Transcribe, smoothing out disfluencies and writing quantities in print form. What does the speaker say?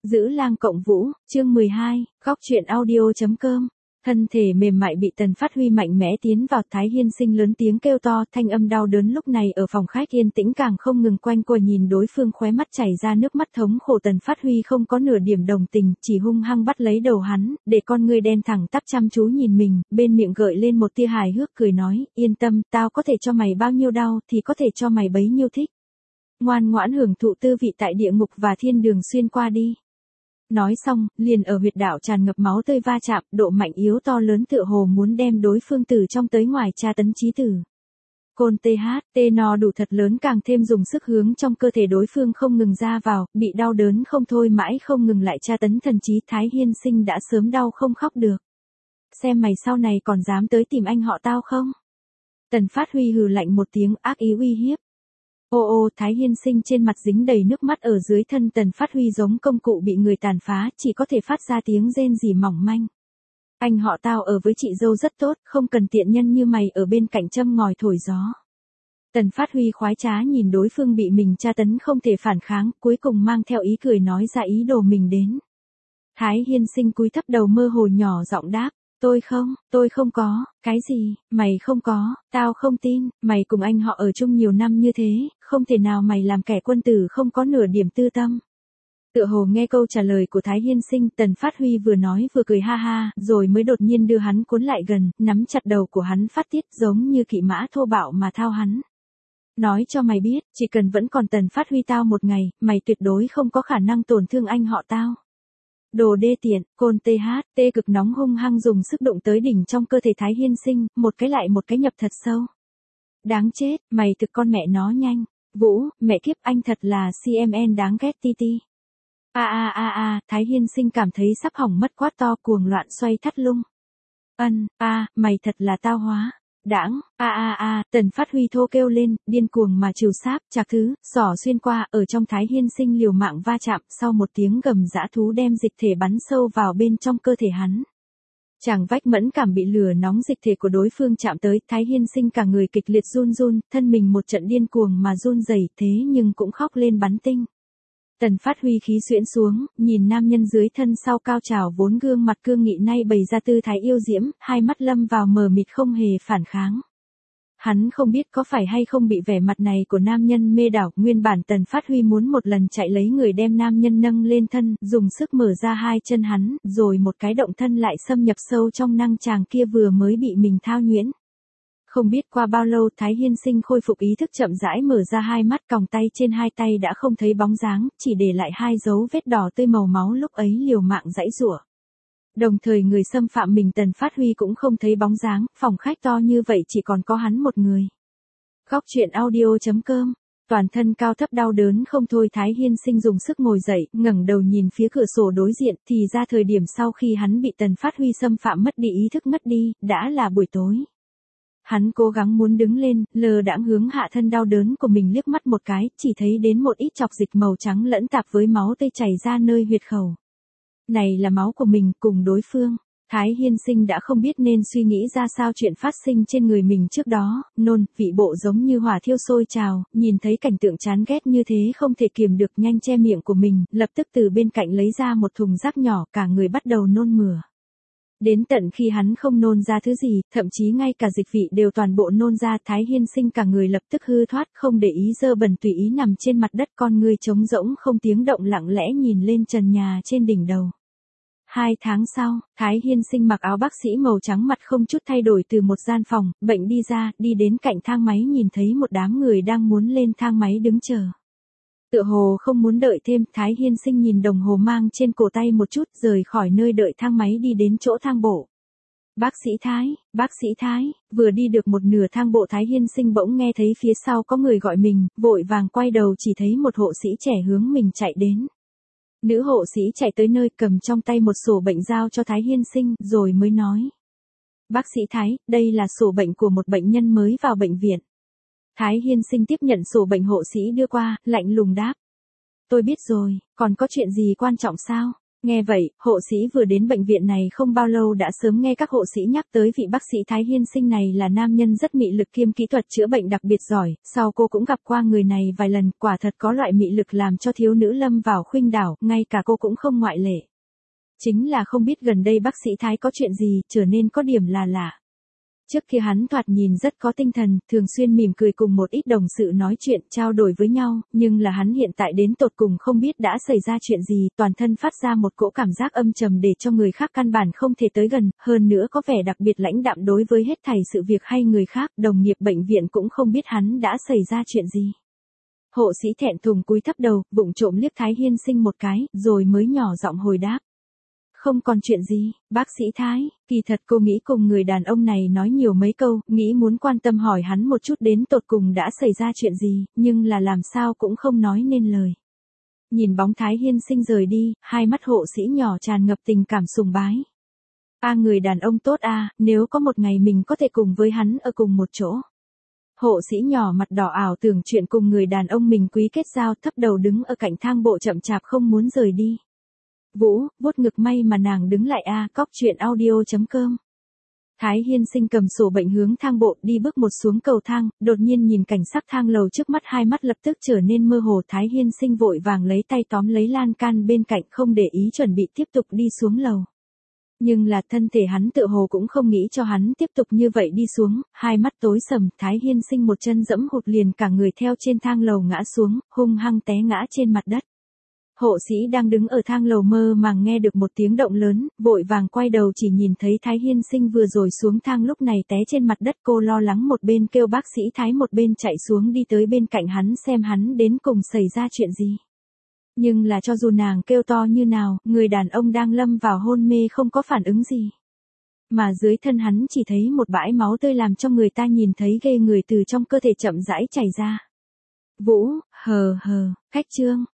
Giữ lang cộng vũ, chương 12, góc truyện audio.com. Thân thể mềm mại bị Tần Phát Huy mạnh mẽ tiến vào. Thái Hiên Sinh lớn tiếng kêu to, thanh âm đau đớn lúc này ở phòng khách yên tĩnh càng không ngừng quanh quẩn. Nhìn đối phương khóe mắt chảy ra nước mắt thống khổ, Tần Phát Huy không có nửa điểm đồng tình, chỉ hung hăng bắt lấy đầu hắn, để con ngươi đen thẳng tắp chăm chú nhìn mình, bên miệng gợi lên một tia hài hước cười nói, yên tâm, tao có thể cho mày bao nhiêu đau thì có thể cho mày bấy nhiêu thích. Ngoan ngoãn hưởng thụ tư vị tại địa ngục và thiên đường xuyên qua đi. Nói xong, liền ở huyệt đạo tràn ngập máu tươi va chạm, độ mạnh yếu to lớn tựa hồ muốn đem đối phương từ trong tới ngoài tra tấn chí tử. Côn THT no đủ thật lớn càng thêm dùng sức hướng trong cơ thể đối phương không ngừng ra vào, bị đau đớn không thôi mãi không ngừng lại tra tấn thần trí. Thái Hiên Sinh đã sớm đau không khóc được. Xem mày sau này còn dám tới tìm anh họ tao không? Tần Phát Huy hừ lạnh một tiếng ác ý uy hiếp. Ô Thái Hiên Sinh trên mặt dính đầy nước mắt, ở dưới thân Tần Phát Huy giống công cụ bị người tàn phá, chỉ có thể phát ra tiếng rên rỉ mỏng manh. Anh họ tao ở với chị dâu rất tốt, không cần tiện nhân như mày ở bên cạnh châm ngòi thổi gió. Tần Phát Huy khoái trá nhìn đối phương bị mình tra tấn không thể phản kháng, cuối cùng mang theo ý cười nói ra ý đồ mình đến. Thái Hiên Sinh cúi thấp đầu mơ hồ nhỏ giọng đáp. Tôi không có, cái gì, mày không có, tao không tin, mày cùng anh họ ở chung nhiều năm như thế, không thể nào mày làm kẻ quân tử không có nửa điểm tư tâm. Tựa hồ nghe câu trả lời của Thái Hiên Sinh, Tần Phát Huy vừa nói vừa cười ha ha, rồi mới đột nhiên đưa hắn cuốn lại gần, nắm chặt đầu của hắn phát tiết giống như kỵ mã thô bạo mà thao hắn. Nói cho mày biết, chỉ cần vẫn còn Tần Phát Huy tao một ngày, mày tuyệt đối không có khả năng tổn thương anh họ tao. Đồ đê tiện, Côn THT cực nóng hung hăng dùng sức đụng tới đỉnh trong cơ thể Thái Hiên Sinh, một cái lại một cái nhập thật sâu. Đáng chết, mày thực con mẹ nó nhanh. Vũ, mẹ kiếp anh thật là CMN đáng ghét ti. Thái Hiên Sinh cảm thấy sắp hỏng mất quát to cuồng loạn xoay thắt lung. Mày thật là tao hóa. Đãng, Tần Phát Huy thô kêu lên, điên cuồng mà trừ sáp, chạc thứ, xỏ xuyên qua, ở trong Thái Hiên Sinh liều mạng va chạm, sau một tiếng gầm dã thú đem dịch thể bắn sâu vào bên trong cơ thể hắn. Chàng vách mẫn cảm bị lửa nóng dịch thể của đối phương chạm tới, Thái Hiên Sinh cả người kịch liệt run, thân mình một trận điên cuồng mà run rẩy, thế nhưng cũng khóc lên bắn tinh. Tần Phát Huy khí xuyễn xuống, nhìn nam nhân dưới thân sau cao trào vốn gương mặt cương nghị nay bày ra tư thái yêu diễm, hai mắt lâm vào mờ mịt không hề phản kháng. Hắn không biết có phải hay không bị vẻ mặt này của nam nhân mê đảo, nguyên bản Tần Phát Huy muốn một lần chạy lấy người đem nam nhân nâng lên thân, dùng sức mở ra hai chân hắn, rồi một cái động thân lại xâm nhập sâu trong năng chàng kia vừa mới bị mình thao nhuyễn. Không biết qua bao lâu Thái Hiên Sinh khôi phục ý thức chậm rãi mở ra hai mắt, còng tay trên hai tay đã không thấy bóng dáng, chỉ để lại hai dấu vết đỏ tươi màu máu lúc ấy liều mạng giãy giụa. Đồng thời người xâm phạm mình Tần Phát Huy cũng không thấy bóng dáng, phòng khách to như vậy chỉ còn có hắn một người. Góc truyện audio.com. Toàn thân cao thấp đau đớn không thôi, Thái Hiên Sinh dùng sức ngồi dậy, ngẩng đầu nhìn phía cửa sổ đối diện, thì ra thời điểm sau khi hắn bị Tần Phát Huy xâm phạm mất đi ý thức ngất đi, đã là buổi tối. Hắn cố gắng muốn đứng lên, lờ đãng hướng hạ thân đau đớn của mình liếc mắt một cái, chỉ thấy đến một ít chọc dịch màu trắng lẫn tạp với máu tươi chảy ra nơi huyệt khẩu. Này là máu của mình cùng đối phương. Thái Hiên Sinh đã không biết nên suy nghĩ ra sao chuyện phát sinh trên người mình trước đó, nôn, vị bộ giống như hỏa thiêu sôi trào, nhìn thấy cảnh tượng chán ghét như thế không thể kiềm được nhanh che miệng của mình, lập tức từ bên cạnh lấy ra một thùng rác nhỏ, cả người bắt đầu nôn mửa. Đến tận khi hắn không nôn ra thứ gì, thậm chí ngay cả dịch vị đều toàn bộ nôn ra, Thái Hiên Sinh cả người lập tức hư thoát, không để ý dơ bẩn tùy ý nằm trên mặt đất, con người trống rỗng không tiếng động lặng lẽ nhìn lên trần nhà trên đỉnh đầu. 2 tháng sau, Thái Hiên Sinh mặc áo bác sĩ màu trắng, mặt không chút thay đổi từ một gian phòng bệnh đi ra, đi đến cạnh thang máy, nhìn thấy một đám người đang muốn lên thang máy đứng chờ. Tựa hồ không muốn đợi thêm, Thái Hiên Sinh nhìn đồng hồ mang trên cổ tay một chút, rời khỏi nơi đợi thang máy đi đến chỗ thang bộ. Bác sĩ Thái, vừa đi được một nửa thang bộ Thái Hiên Sinh bỗng nghe thấy phía sau có người gọi mình, vội vàng quay đầu chỉ thấy một hộ sĩ trẻ hướng mình chạy đến. Nữ hộ sĩ chạy tới nơi cầm trong tay một sổ bệnh giao cho Thái Hiên Sinh, rồi mới nói. Bác sĩ Thái, đây là sổ bệnh của một bệnh nhân mới vào bệnh viện. Thái Hiên Sinh tiếp nhận sổ bệnh hộ sĩ đưa qua, lạnh lùng đáp. Tôi biết rồi, còn có chuyện gì quan trọng sao? Nghe vậy, hộ sĩ vừa đến bệnh viện này không bao lâu đã sớm nghe các hộ sĩ nhắc tới vị bác sĩ Thái Hiên Sinh này là nam nhân rất mị lực kiêm kỹ thuật chữa bệnh đặc biệt giỏi, sau cô cũng gặp qua người này vài lần, quả thật có loại mị lực làm cho thiếu nữ lâm vào khuynh đảo, ngay cả cô cũng không ngoại lệ. Chính là không biết gần đây bác sĩ Thái có chuyện gì, trở nên có điểm là lạ. Trước kia hắn thoạt nhìn rất có tinh thần, thường xuyên mỉm cười cùng một ít đồng sự nói chuyện, trao đổi với nhau, nhưng là hắn hiện tại đến tột cùng không biết đã xảy ra chuyện gì, toàn thân phát ra một cỗ cảm giác âm trầm để cho người khác căn bản không thể tới gần, hơn nữa có vẻ đặc biệt lãnh đạm đối với hết thảy sự việc hay người khác, đồng nghiệp bệnh viện cũng không biết hắn đã xảy ra chuyện gì. Hộ sĩ thẹn thùng cúi thấp đầu, vụng trộm liếc Thái Hiên Sinh một cái, rồi mới nhỏ giọng hồi đáp. Không còn chuyện gì, bác sĩ Thái, kỳ thật cô nghĩ cùng người đàn ông này nói nhiều mấy câu, nghĩ muốn quan tâm hỏi hắn một chút đến tột cùng đã xảy ra chuyện gì, nhưng là làm sao cũng không nói nên lời. Nhìn bóng Thái Hiên Sinh rời đi, hai mắt hộ sĩ nhỏ tràn ngập tình cảm sùng bái. Người đàn ông tốt nếu có một ngày mình có thể cùng với hắn ở cùng một chỗ. Hộ sĩ nhỏ mặt đỏ ảo tưởng chuyện cùng người đàn ông mình quý kết giao, thấp đầu đứng ở cạnh thang bộ chậm chạp không muốn rời đi. Vũ, vuốt ngực may mà nàng đứng lại cóc truyện audio.com. Thái Hiên Sinh cầm sổ bệnh hướng thang bộ đi bước một xuống cầu thang, đột nhiên nhìn cảnh sắc thang lầu trước mắt hai mắt lập tức trở nên mơ hồ. Thái Hiên Sinh vội vàng lấy tay tóm lấy lan can bên cạnh không để ý chuẩn bị tiếp tục đi xuống lầu. Nhưng là thân thể hắn tự hồ cũng không nghĩ cho hắn tiếp tục như vậy đi xuống, hai mắt tối sầm, Thái Hiên Sinh một chân dẫm hụt liền cả người theo trên thang lầu ngã xuống, hung hăng té ngã trên mặt đất. Hộ sĩ đang đứng ở thang lầu mơ màng nghe được một tiếng động lớn, vội vàng quay đầu chỉ nhìn thấy Thái Hiên Sinh vừa rồi xuống thang lúc này té trên mặt đất, cô lo lắng một bên kêu bác sĩ Thái một bên chạy xuống đi tới bên cạnh hắn xem hắn đến cùng xảy ra chuyện gì. Nhưng là cho dù nàng kêu to như nào, người đàn ông đang lâm vào hôn mê không có phản ứng gì. Mà dưới thân hắn chỉ thấy một bãi máu tươi làm cho người ta nhìn thấy ghê người từ trong cơ thể chậm rãi chảy ra. Vũ, khách trương.